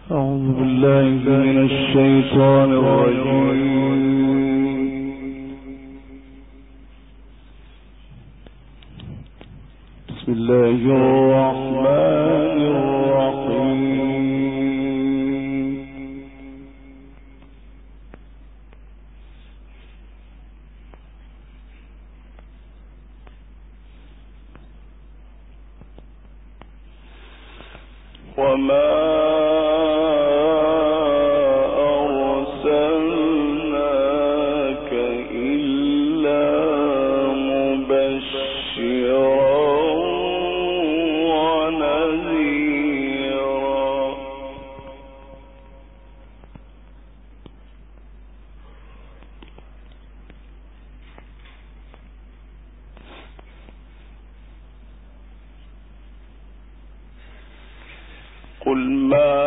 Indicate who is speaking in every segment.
Speaker 1: أعوذ بالله من الشيطان الرجيم. بسم الله الرحمن الرحيم. وما قل ما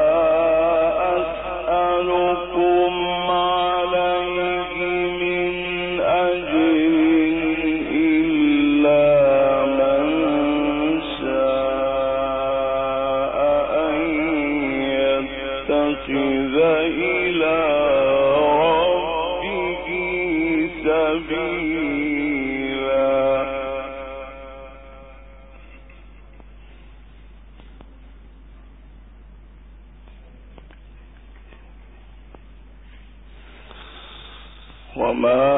Speaker 1: أسألكم عليه من أجر إلا من شاء أن يتخذ إلى ربه سبيلا. وما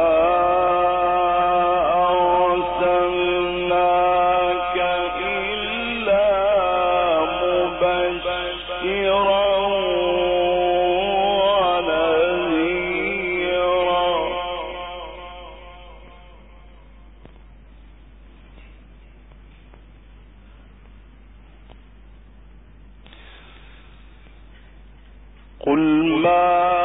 Speaker 1: أرسلناك إلا مبشرا ونذيرا. قل ما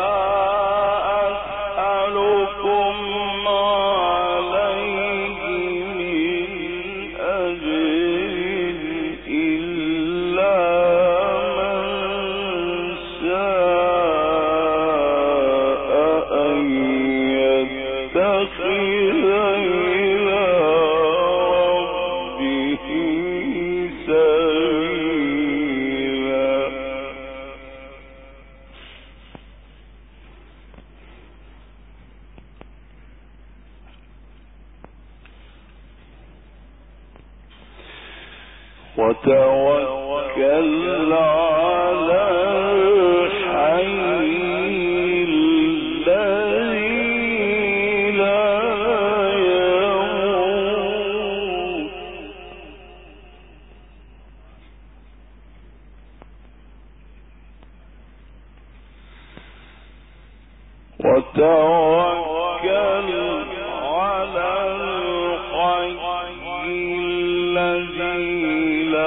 Speaker 1: وتوكل على الحي الذي لا يموت وتوكل على الحي الذي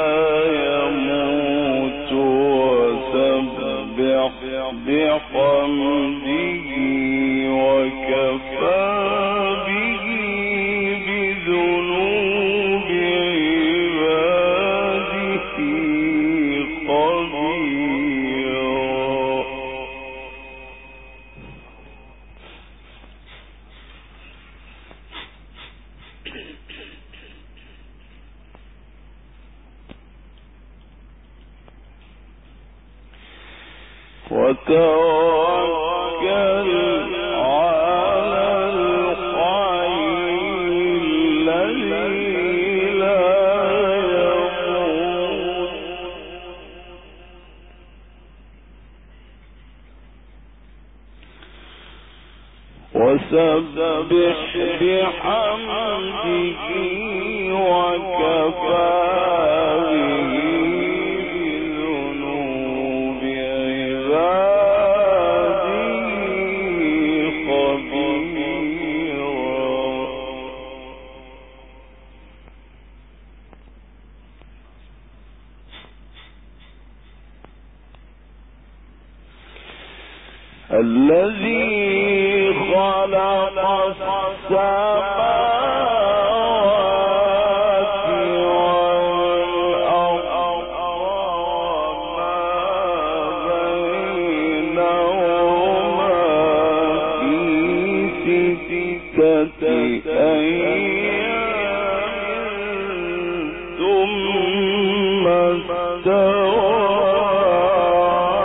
Speaker 1: بحمده وكفى به بذنوب عباده خبيرا. وتوكل على الحي الذي لا يموت وسبح بحمده وكفى الذي خلق السماوات والأرض وما بينهما في ستة أيام ثم استوى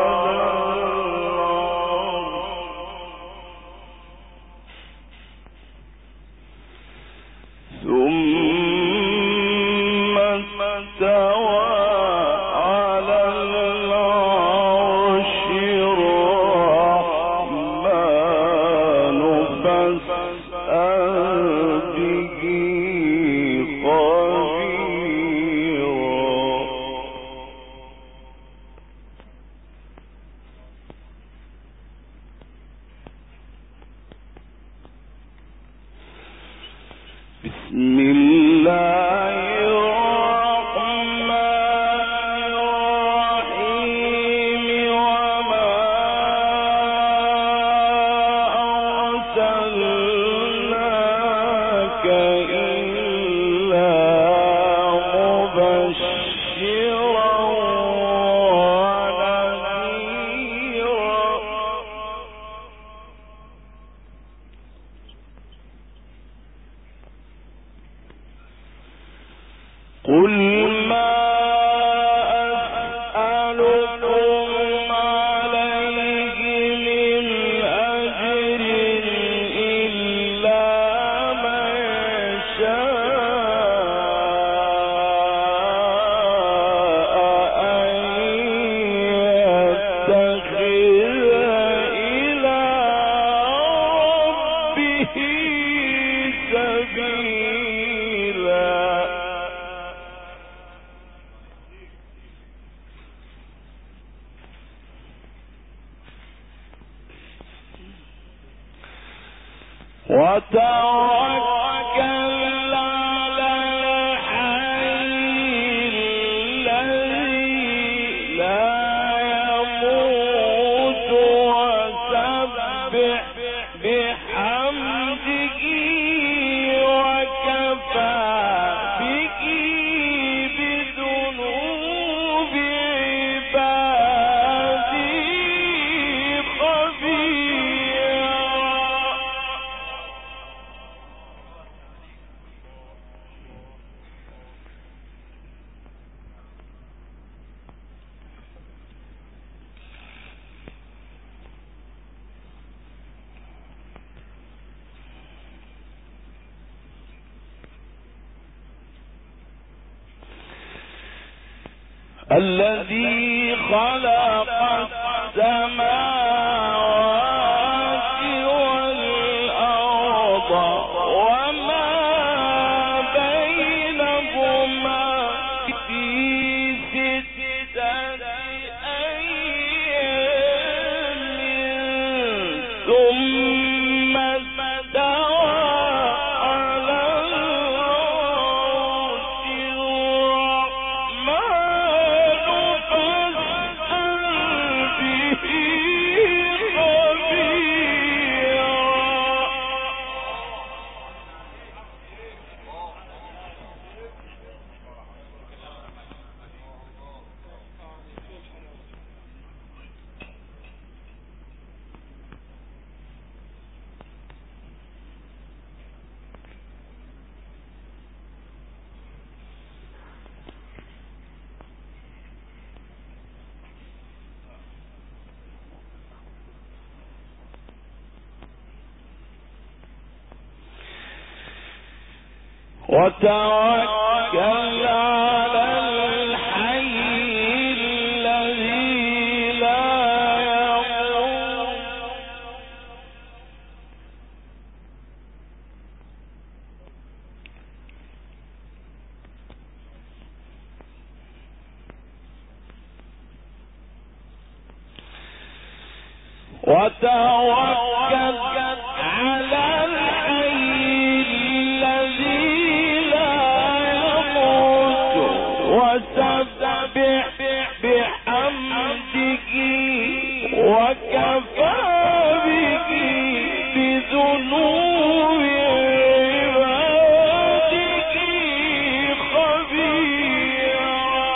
Speaker 1: الذي خلق السماوات والأرض وما بينهما في 6 أيام ثم استوى على العرش وتوكل على الحي الذي لا يموت وتوكل على الحي الذي وسبح بحمده وكفى به بذنوب عباده خبيرا.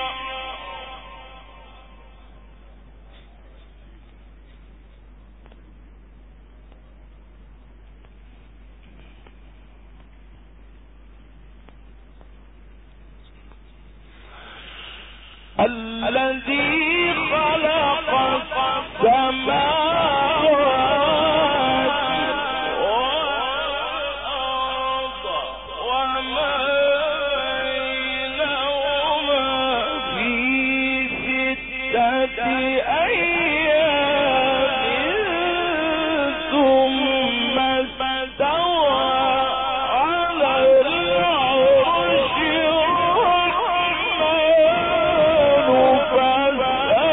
Speaker 1: الذي خلق السماوات والأرض وما بينهما في 6 أيام ثم استوى على العرش الرحمن فاسأل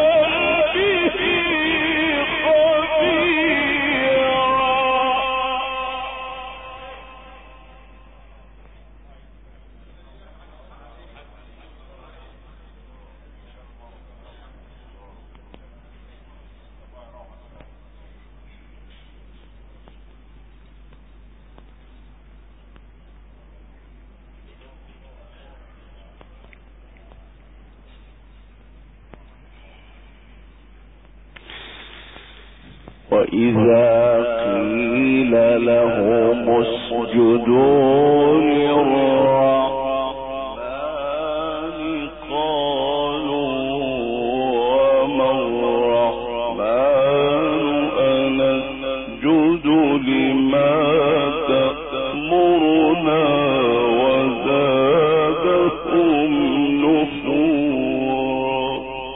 Speaker 1: وإذا قيل لهم اسجدوا للرحمن قالوا وما الرحمن أنسجد لما تأمرنا وزادهم نفورا.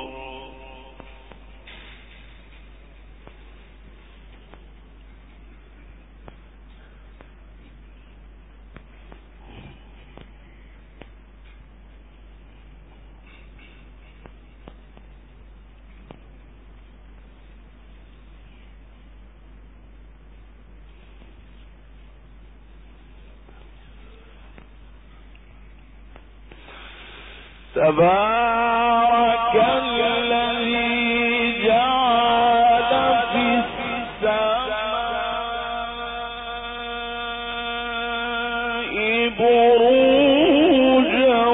Speaker 1: تبارك الذي جعل في السماء بروجا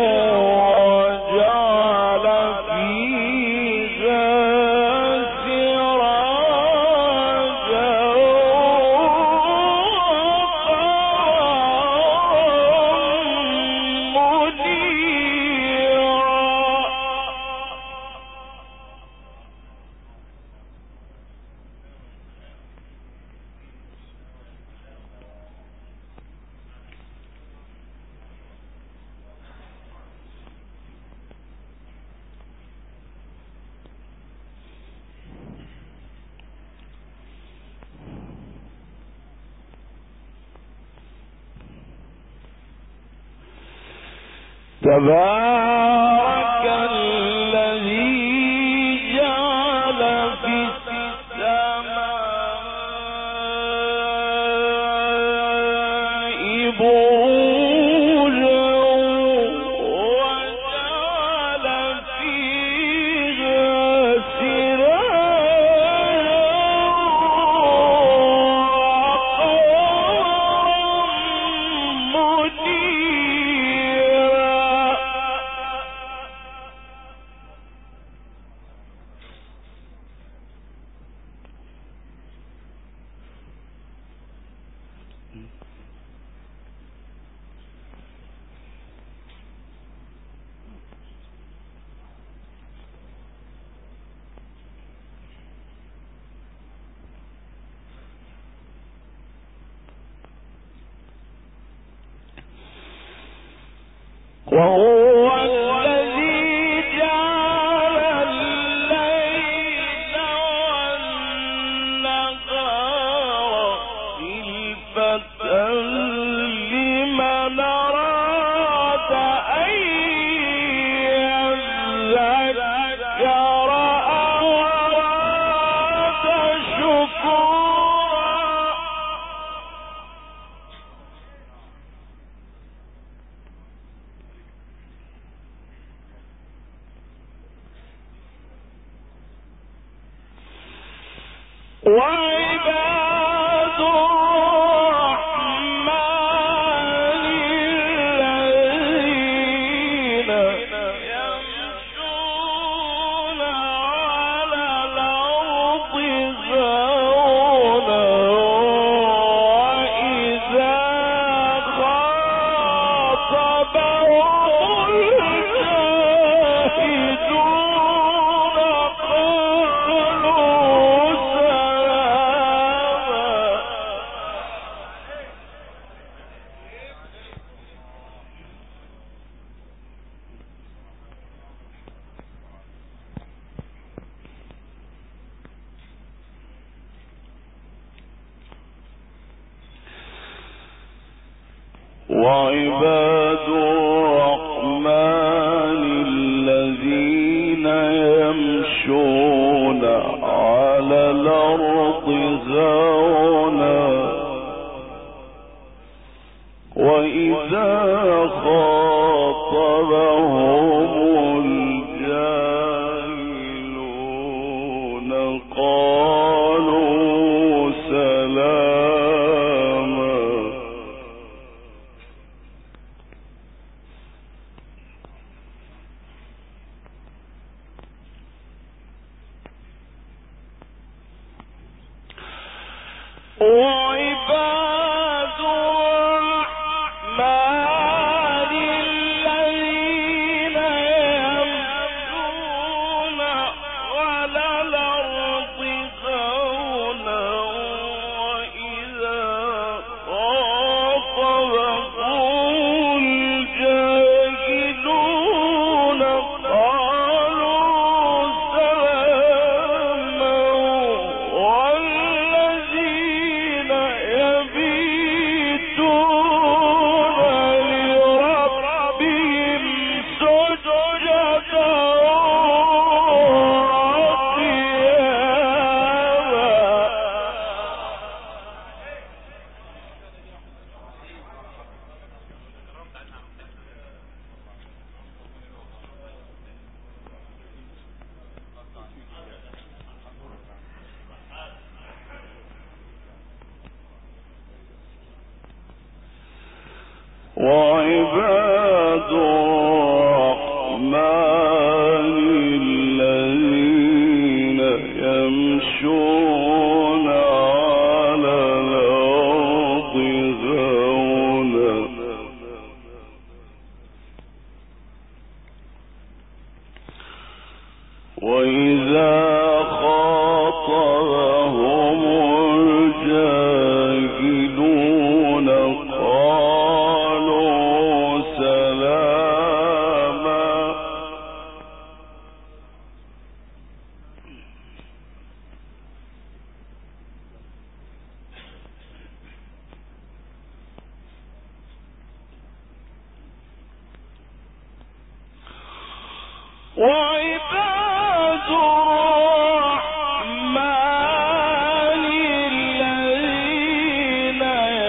Speaker 1: وجعل فيها سراجا وقمرا منيرا. تبارك الذي جعل في السماء بروجا وجعل فيها سراجا وقمرا منيرا. وهو الذي جعل الليل والنهار خلفة لمن أراد أن يذكر أو أراد شكورا. وعباد الرحمن الذين يمشون على الأرض هونا وإذا خاطبهم الجاهلون قالوا وعباد الرحمن الذين يمشون على الأرض هونا وإذا خاطبهم الجاهلون قالوا سلاما. وعباد الرحمن الذين يمشون على الأرض هونا وإذا خاطبهم الجاهلون قالوا سلاما والذين يبيتون لربهم سجدا وعباد الرحمن الذين يمشون على الأرض هونا وإذا خاطبهم الجاهلون قالوا سلاما وعباد الرحمن الذين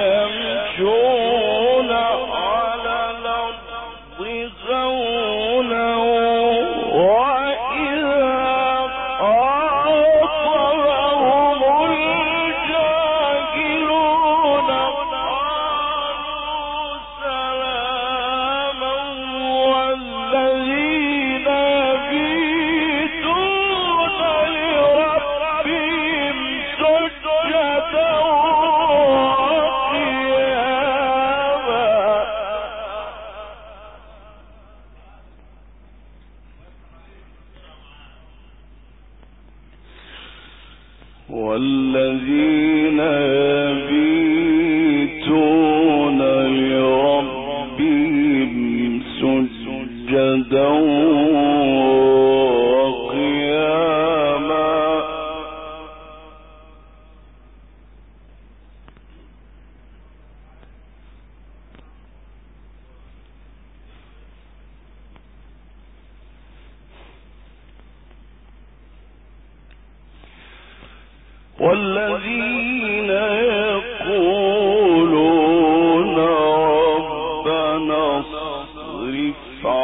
Speaker 1: يمشون على الأرض هونا وإذا خاطبهم الجاهلون قالوا سلاما والذين يبيتون لربهم سجدا وقياما والذين يبيتون لربهم سجدا وقياما والذين يقولون ربنا اصرف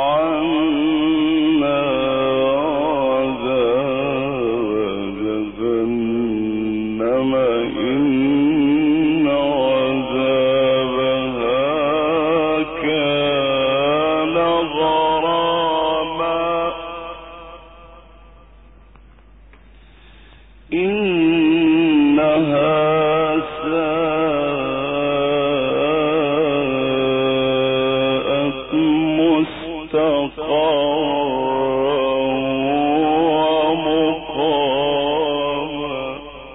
Speaker 1: عنا عذاب جهنم إن عذابها كان غراما إنها ساءت مستقرا ومقاما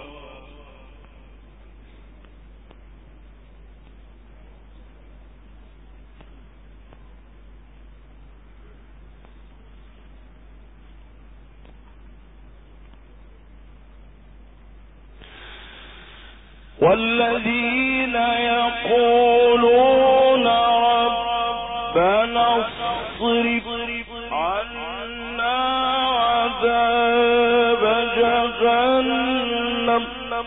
Speaker 1: والذين يقولون ربنا اصرف عنا عذاب جهنم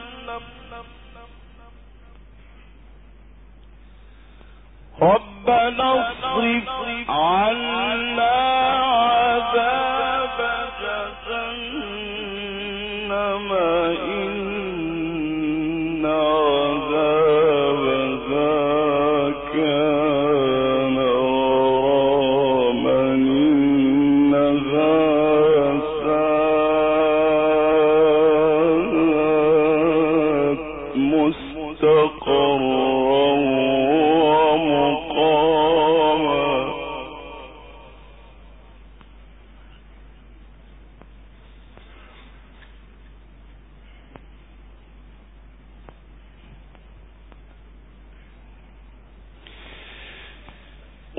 Speaker 1: ربنا اصرف عنا عذاب جهنم إن عذابها كان غراما إنها ساءت مستقرا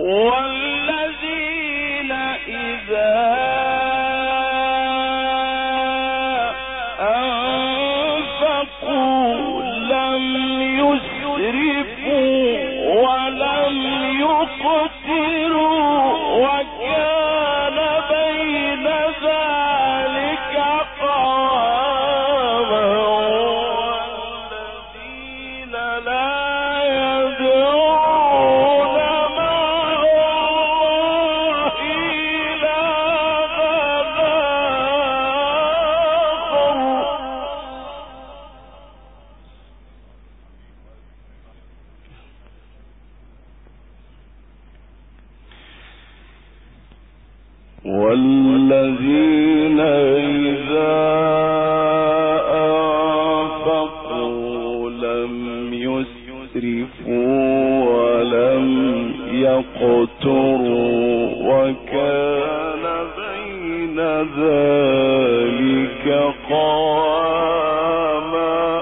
Speaker 1: والذين إذا أنفقوا لم يسرفوا ولم يقتروا وكان بين ذلك قواما والذين لا يدعون مع الله إلها آخر والذين إذا أنفقوا لم يسرفوا ولم يقتروا وكان بين ذلك قواما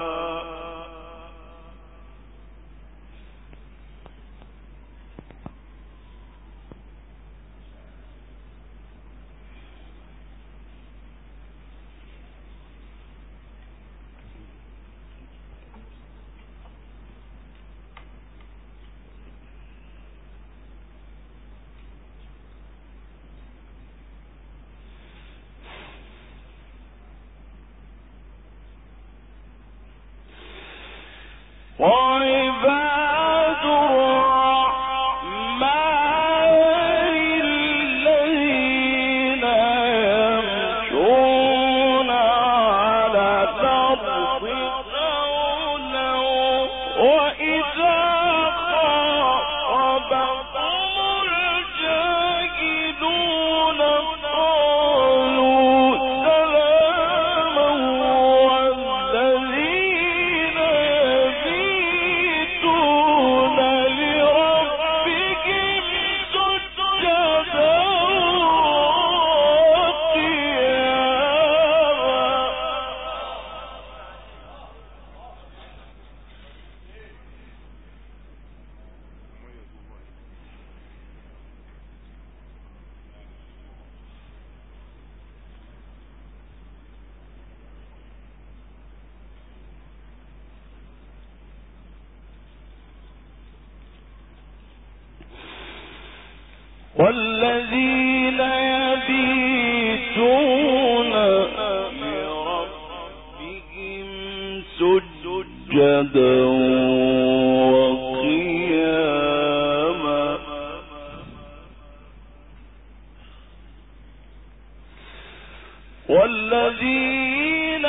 Speaker 1: وعباد الرحمن الذين يمشون على الأرض هونا وإذا خاطبهم الجاهلون قالوا سلاما والذين يبيتون لربهم سجدا والذين يبيتون لربهم سجدا وقياما والذين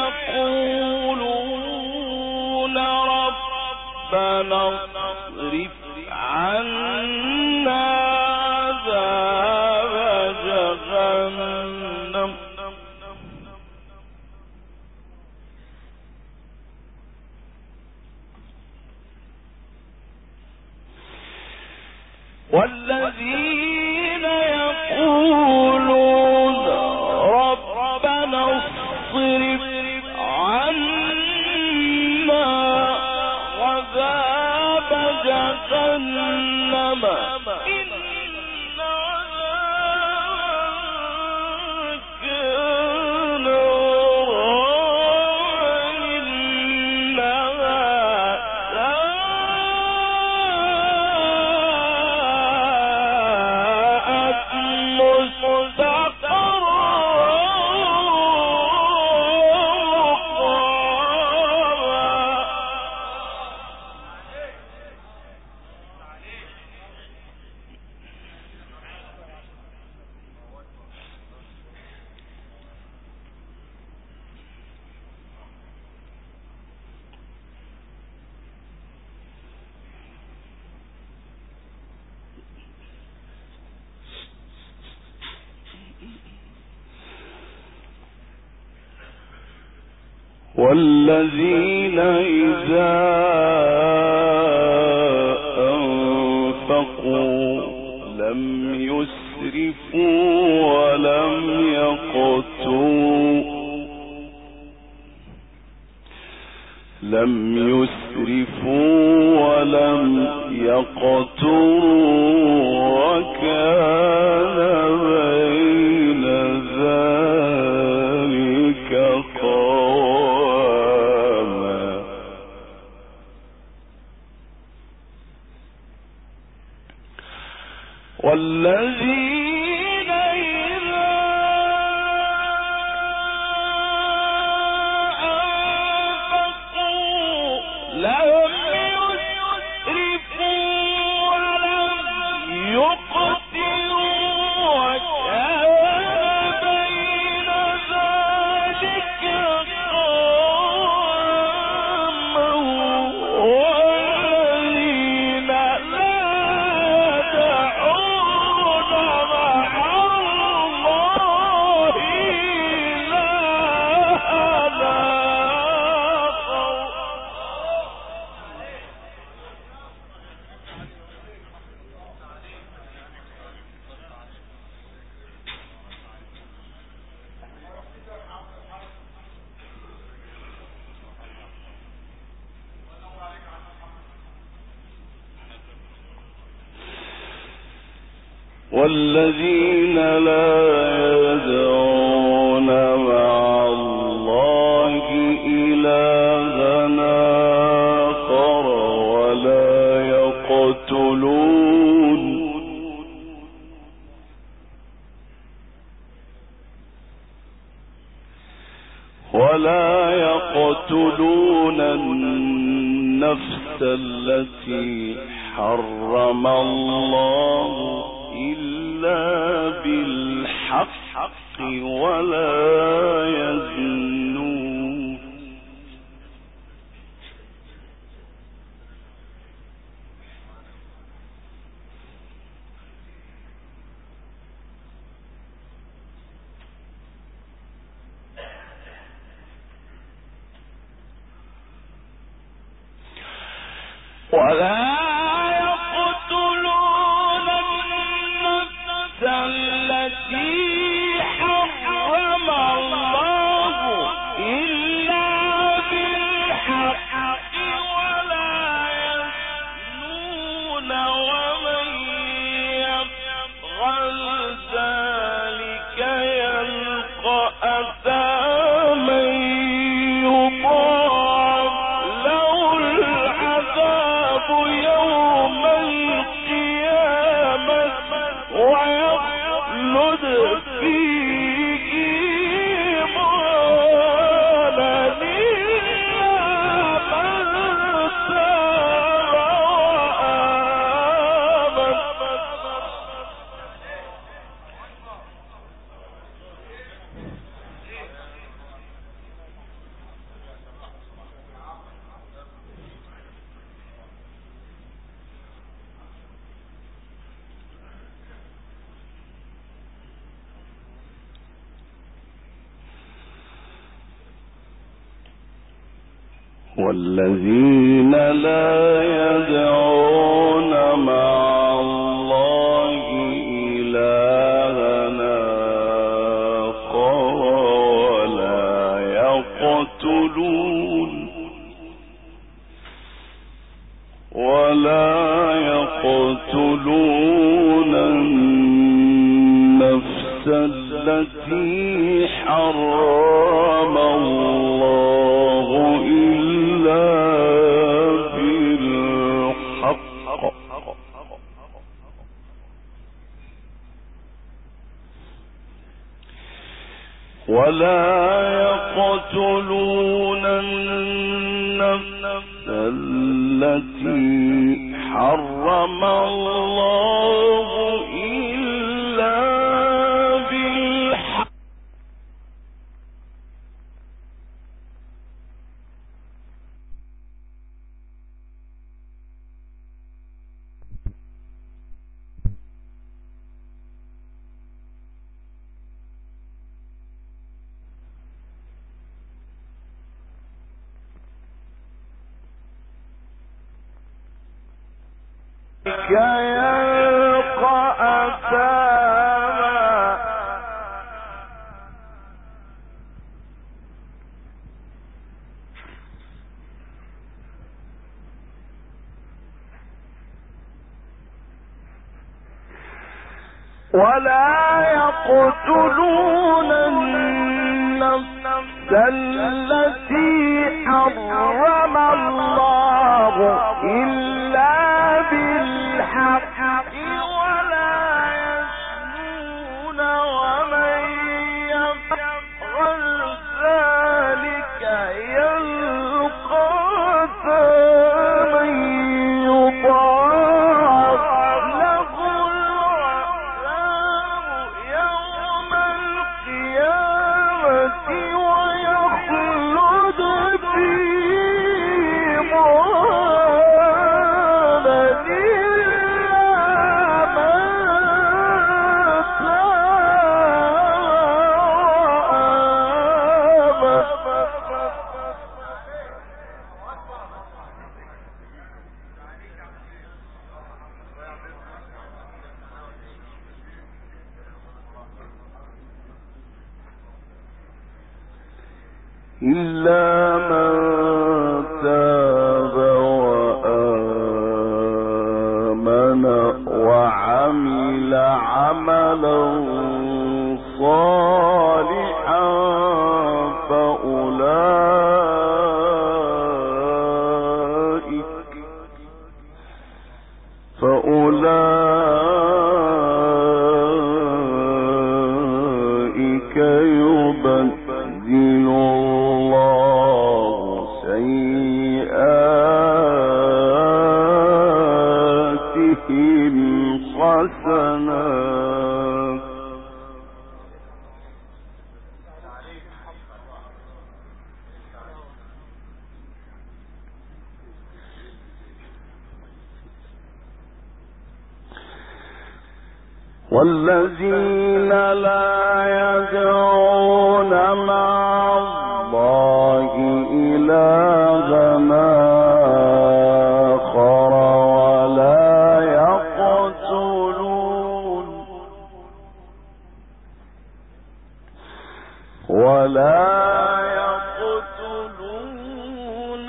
Speaker 1: يقولون ربنا اصرف عنا عذاب جهنم والذين يقولون ربنا اصرف عنا عذاب جهنم إن عذابها كان والذين إذا أنفقوا لم يسرفوا ولم يقتروا لم يسرفوا ولم يقتروا وكان بين ذلك قواما والذين إذا أنفقوا لم يسرفوا ولم يقتروا وكان بين ذلك قواما والذين لا يدعون مع الله إلها آخر والذين لا يدعون مع الله إلها آخر ولا يقتلون النفس التي حرم الله إلا بالحق ولا يزنون ولا يقتلون النفس التي حرم الله إلا بالحق ولا يزنون ومن يفعل ذلك يلقى أثاما يضاعف له العذاب يوم القيامة ويخلد فيه مهانا إلا من تاب وآمن والذين لا يدعون مع الله إلها آخر ولا يقتلون النفس التي حرم الله إلا بالحق ولا يقتلون النفس التي حرم الله إلا بالحق يلقى أثاما ولا يقتلون النفس التي حرم الله إلا بالحق ولا يزنون ومن يفعل ذلك يلقى أثاما يضاعف له العذاب يوم القيامة ويخلد فيه مهانا إلا من تاب وآمن وعمل عملا صالحا فأولئك يبدل الله سيئاتهم حسنات والذين لا يدعون مع الله إلها آخر ولا يقتلون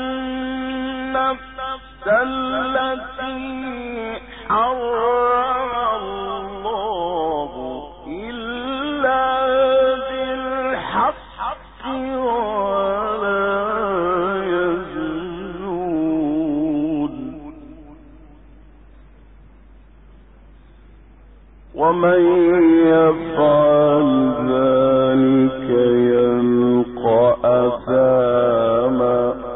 Speaker 1: النفس التي حرم الله إلا بالحق ولا يزنون ومن يفعل ذلك يلقى أثاما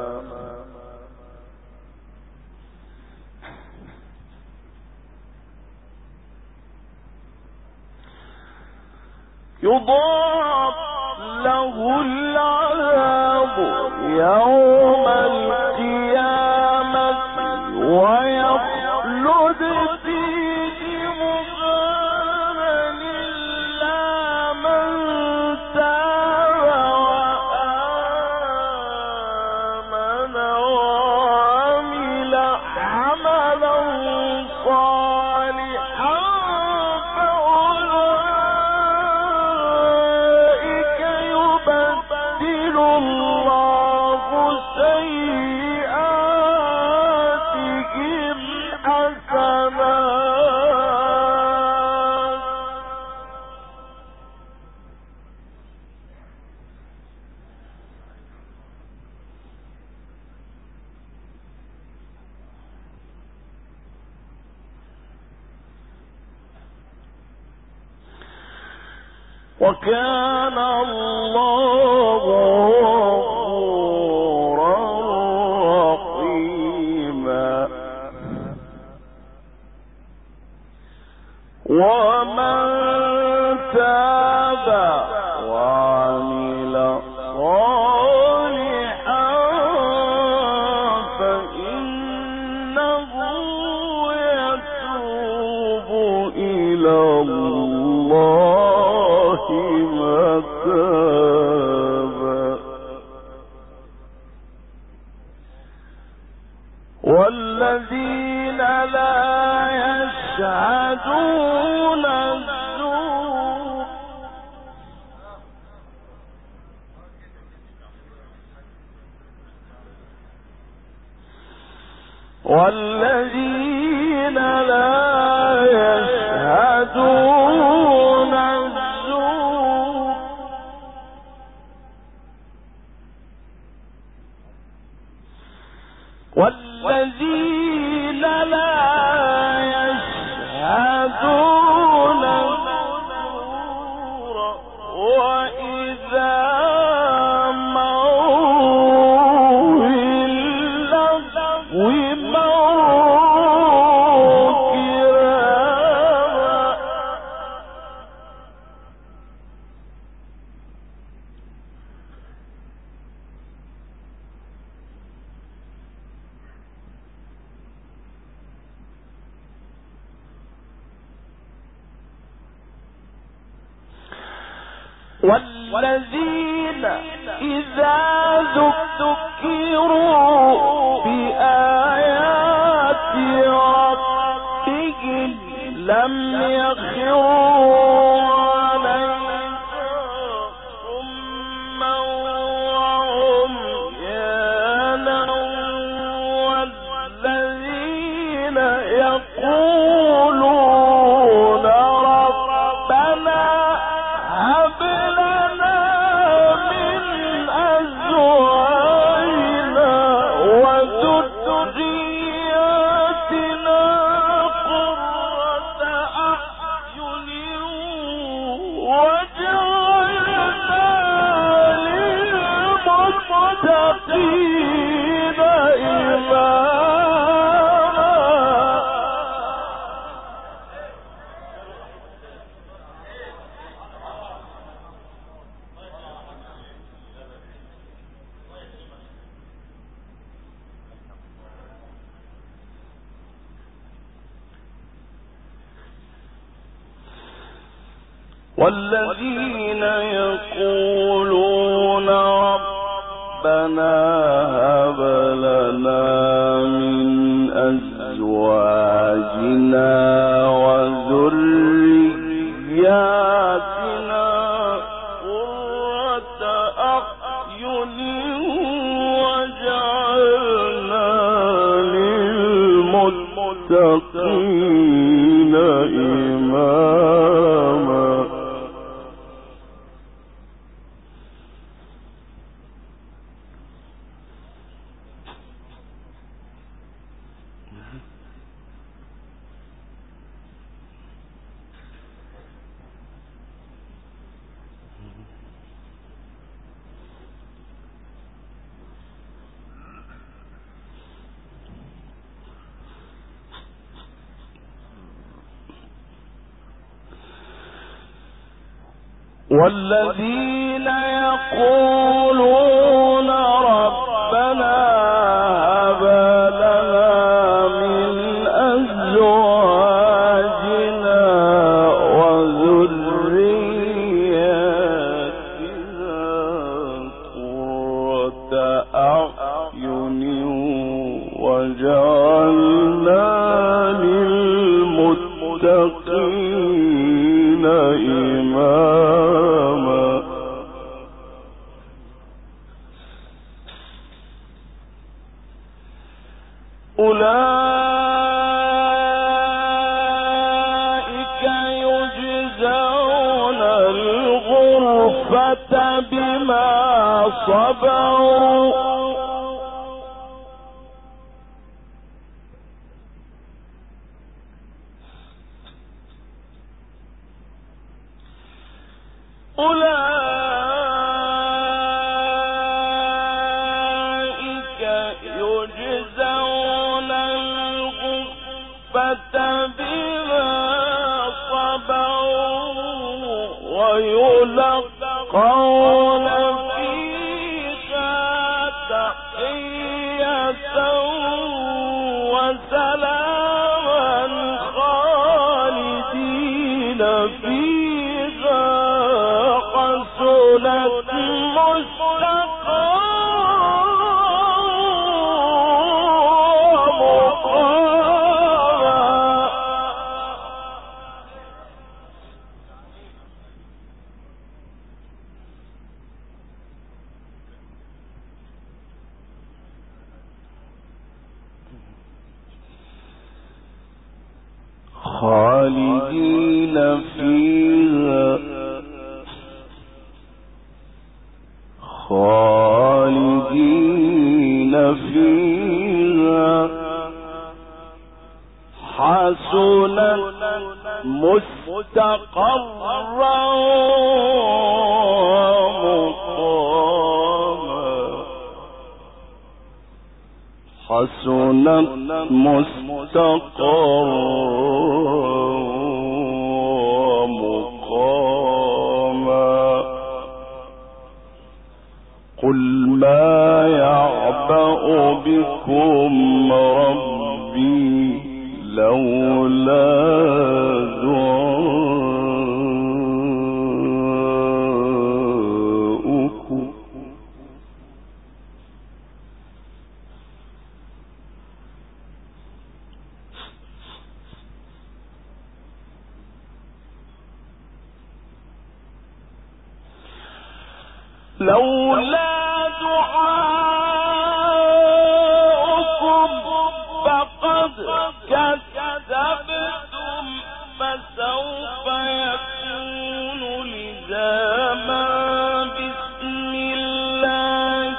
Speaker 1: يضاعف له العذاب يوم القيامة ويخلد فيه مهانا إلا من تاب وآمن وعمل عملا صالحا فأولئك يبدل الله سيئاتهم حسنات وكان الله غفورا رحيما ومن تاب وعمل صالحا فإنه يتوب إلى الله متابا والذين لا يشهدون الزور والذين لا يشهدون والذين لا يشهدون الزور وإذا مروا باللغو مروا كراما والذين إذا ذكروا بآيات ربهم لم يخروا عليها صما وعميانا والذين يقولون ربنا هب لنا من أزواجنا وذرياتنا قرة أعين واجعلنا للمتقين إماما. والذين يقولون ربنا هب لنا من أزواجنا وذرياتنا قرة أعين واجعلنا للمتقين إماما. والذين يقولون ربنا هب لنا من أزواجنا وذرياتنا قرة أعين واجعلنا للمتقين إماما. أولئك يجزون الغرفة بما صبروا أولئك يجزون الغرفة بما صبروا ويلقون فيها تحية وسلاما خالدين فيها حسنت مستقرا ومقاما. خالدين فيها خالدين فيها حسنت مستقرا مقاما حسنت مستقرا مقاما قل ما يعبأ بكم ربي لولا دعاؤكم فقد كذبتم فسوف يكون لزاما بسم الله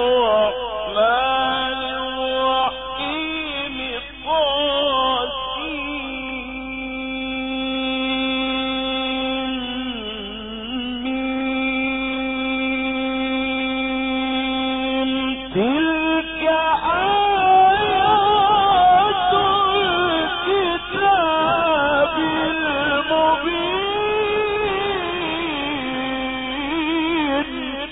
Speaker 1: الرحمن الرحيم تلك آيات الكتاب المبين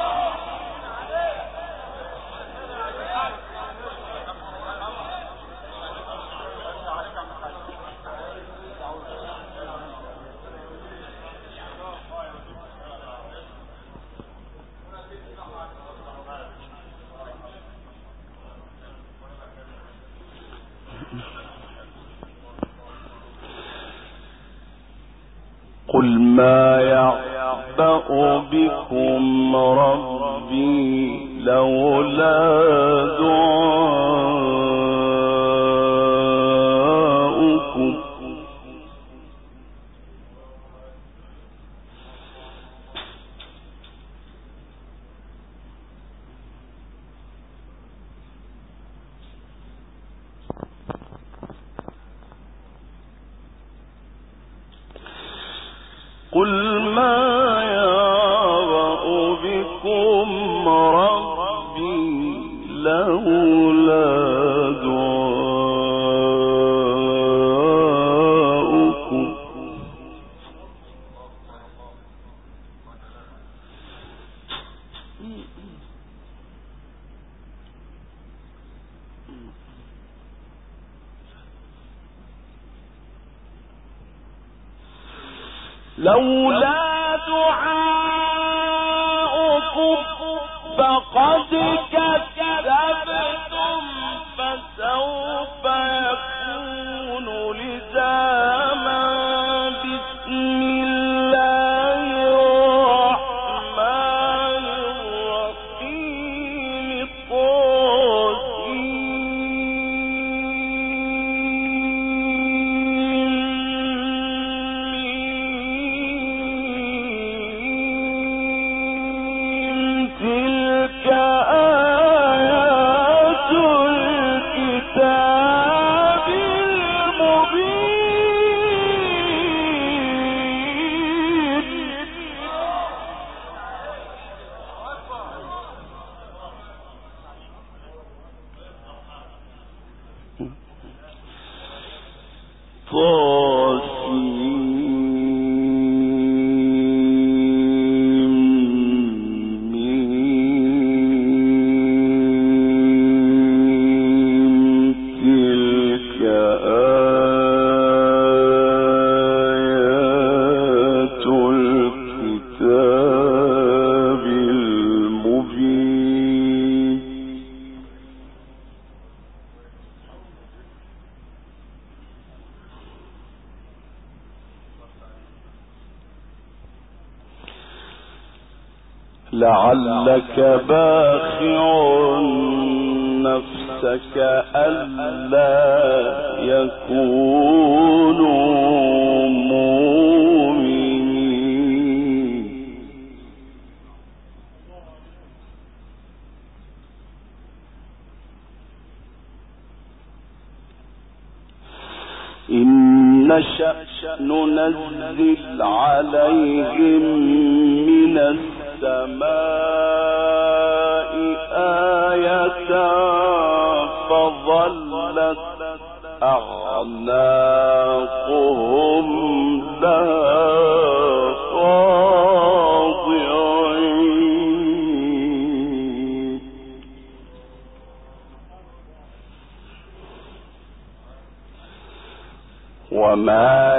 Speaker 1: قل ما يعبأ بكم ربي لولا دعاؤكم قل ما يعبأ بكم ربي لولا دعاؤكم لولا دعاؤكم فقد كذبتم فسوف يكون لزاما بسم الله الرحمن الرحيم تلك آيات الكتاب المبين تلك آيات الكتاب المبين لعلك باخع نفسك ألا يكونوا مؤمنين إن نشأ ننزل عليهم من السماء آية فظلت أعناقهم لها خاضعين وما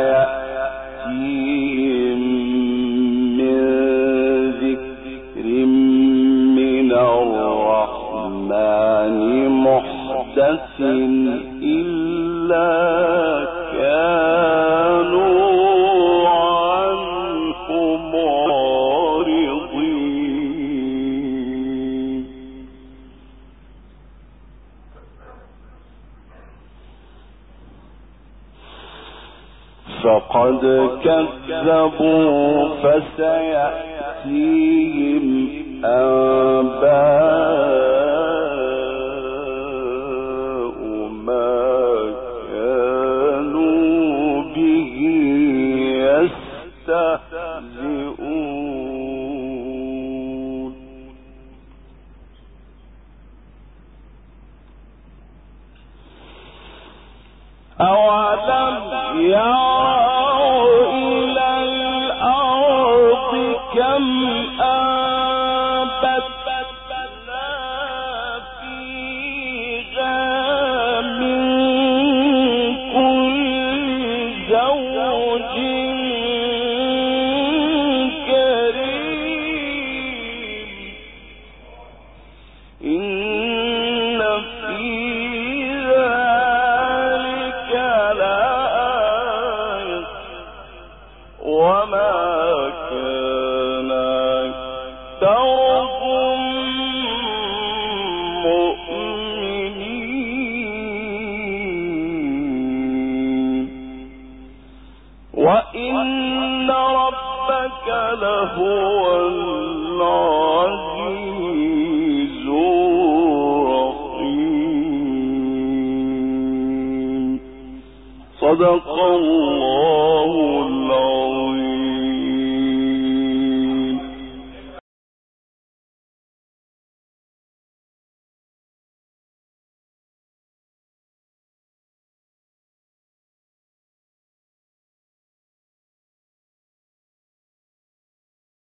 Speaker 1: يأتيهم من ذكر من الرحمن محدث إلا كانوا عنه معرضين فقد كذبوا فسيأتيهم أنباء ما كانوا به يستهزئون أولم يروا إلى الأرض كم أنبتنا فيها من كل زوج كريم إن في ذلك لآية وما كان أكثرهم مؤمنين وإن ربك لهو العزيز الرحيم صدق الله العظيم